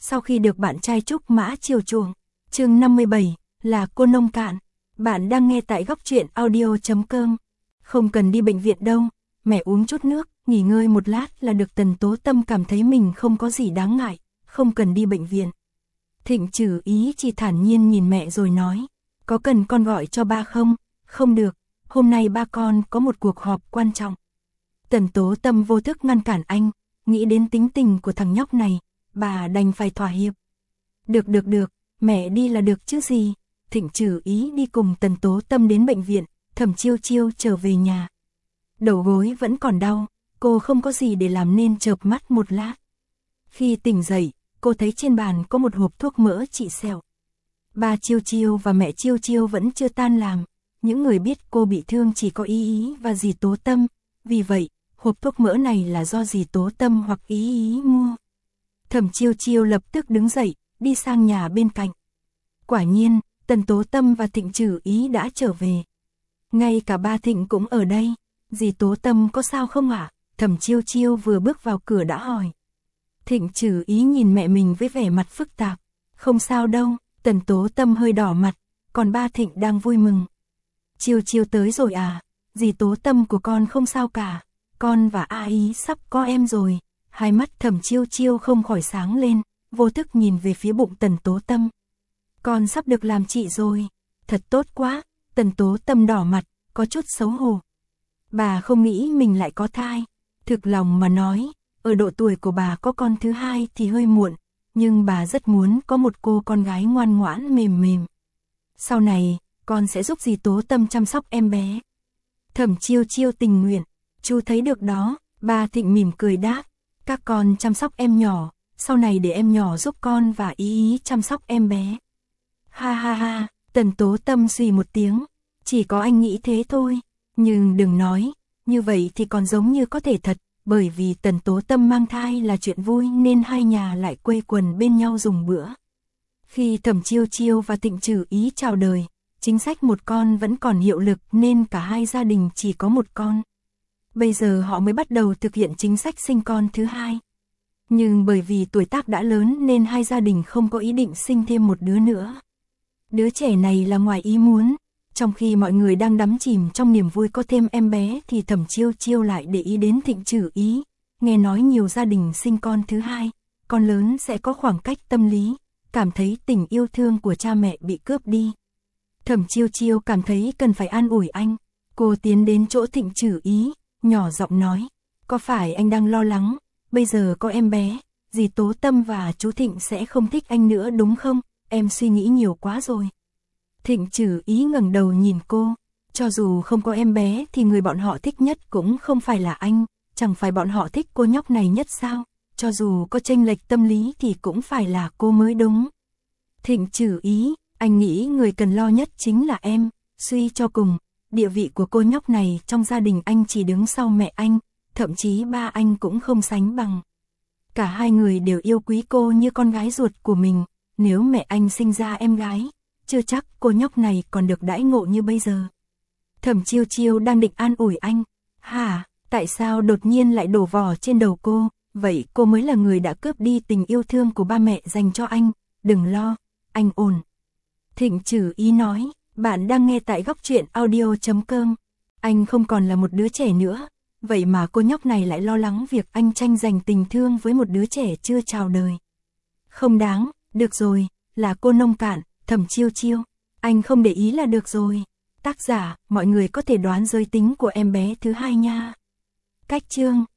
sau khi được bạn trai Trúc Mã chiều chuộng. Chương 57, là cô nông cạn. Bạn đang nghe tại góc truyện audio.com. Không cần đi bệnh viện đâu, mẹ uống chút nước, nghỉ ngơi một lát là được. Tần Tố Tâm cảm thấy mình không có gì đáng ngại, không cần đi bệnh viện. Thịnh Trử Ý chỉ thản nhiên nhìn mẹ rồi nói, có cần con gọi cho ba không? Không được, hôm nay ba con có một cuộc họp quan trọng. Tần Tố Tâm vô thức ngăn cản anh, nghĩ đến tính tình của thằng nhóc này, bà đành phải thỏa hiệp. Được, mẹ đi là được chứ gì. Thịnh Trử Ý đi cùng Tần Tố Tâm đến bệnh viện, Thẩm Chiêu Chiêu trở về nhà. Đầu gối vẫn còn đau, cô không có gì để làm nên chợp mắt một lát. Khi tỉnh dậy, cô thấy trên bàn có một hộp thuốc mỡ trị sẹo. Ba Chiêu Chiêu và mẹ Chiêu Chiêu vẫn chưa tan làm, những người biết cô bị thương chỉ có Ý và dì Tố Tâm, vì vậy, hộp thuốc mỡ này là do dì Tố Tâm hoặc Ý mua. Thẩm Chiêu Chiêu lập tức đứng dậy, đi sang nhà bên cạnh. Quả nhiên, Tần Tố Tâm và Thịnh Trử Ý đã trở về. Ngay cả ba Thịnh cũng ở đây. Dì Tố Tâm có sao không ạ? Thẩm Chiêu Chiêu vừa bước vào cửa đã hỏi. Thịnh Trử Ý nhìn mẹ mình với vẻ mặt phức tạp. Không sao đâu, Tần Tố Tâm hơi đỏ mặt, còn ba Thịnh đang vui mừng. Chiêu Chiêu tới rồi à? Dì Tố Tâm của con không sao cả, con và A Ý sắp có em rồi. Hai mắt Thẩm Chiêu Chiêu không khỏi sáng lên, vô thức nhìn về phía bụng Tần Tố Tâm. Con sắp được làm chị rồi, thật tốt quá. Tần Tố Tâm đỏ mặt, có chút xấu hổ. Bà không nghĩ mình lại có thai. Thực lòng mà nói, ở độ tuổi của bà có con thứ hai thì hơi muộn, nhưng bà rất muốn có một cô con gái ngoan ngoãn mềm mềm. Sau này, con sẽ giúp dì Tố Tâm chăm sóc em bé. Thẩm Chiêu Chiêu tình nguyện. Chú thấy được đó. Ba Thịnh mỉm cười đáp, các con chăm sóc em nhỏ, sau này để em nhỏ giúp con và Ý chăm sóc em bé. Ha ha ha, Tần Tố Tâm suy một tiếng, chỉ có anh nghĩ thế thôi, nhưng đừng nói, như vậy thì còn giống như có thể thật, bởi vì Tần Tố Tâm mang thai là chuyện vui nên hai nhà lại quây quần bên nhau dùng bữa. Khi Thẩm Chiêu Chiêu và Thịnh Trử Ý chào đời, chính sách một con vẫn còn hiệu lực nên cả hai gia đình chỉ có một con. Bây giờ họ mới bắt đầu thực hiện chính sách sinh con thứ hai. Nhưng bởi vì tuổi tác đã lớn nên hai gia đình không có ý định sinh thêm một đứa nữa. Đứa trẻ này là ngoài ý muốn. Trong khi mọi người đang đắm chìm trong niềm vui có thêm em bé thì Thẩm Chiêu Chiêu lại để ý đến Thịnh Trử Ý. Nghe nói nhiều gia đình sinh con thứ hai, con lớn sẽ có khoảng cách tâm lý, cảm thấy tình yêu thương của cha mẹ bị cướp đi. Thẩm Chiêu Chiêu cảm thấy cần phải an ủi anh. Cô tiến đến chỗ Thịnh Trử Ý, nhỏ giọng nói, có phải anh đang lo lắng, bây giờ có em bé, dì Tố Tâm và chú Thịnh sẽ không thích anh nữa đúng không? Em suy nghĩ nhiều quá rồi. Thịnh Trử Ý ngẩng đầu nhìn cô, cho dù không có em bé thì người bọn họ thích nhất cũng không phải là anh, chẳng phải bọn họ thích cô nhóc này nhất sao? Cho dù có chênh lệch tâm lý thì cũng phải là cô mới đúng. Thịnh Trử Ý, anh nghĩ người cần lo nhất chính là em, suy cho cùng, địa vị của cô nhóc này trong gia đình anh chỉ đứng sau mẹ anh, thậm chí ba anh cũng không sánh bằng. Cả hai người đều yêu quý cô như con gái ruột của mình, nếu mẹ anh sinh ra em gái, chưa chắc cô nhóc này còn được đãi ngộ như bây giờ. Thẩm Chiêu Chiêu đang định an ủi anh. Hả, tại sao đột nhiên lại đổ vỏ trên đầu cô? Vậy cô mới là người đã cướp đi tình yêu thương của ba mẹ dành cho anh. Đừng lo, anh ổn. Thịnh Trử Ý nói, bạn đang nghe tại góc truyện audio.com. Anh không còn là một đứa trẻ nữa. Vậy mà cô nhóc này lại lo lắng việc anh tranh giành tình thương với một đứa trẻ chưa chào đời. Không đáng, được rồi, là cô nông cạn. Thẩm Chiêu Chiêu, anh không để ý là được rồi. Tác giả, mọi người có thể đoán giới tính của em bé thứ hai nha. Cách chương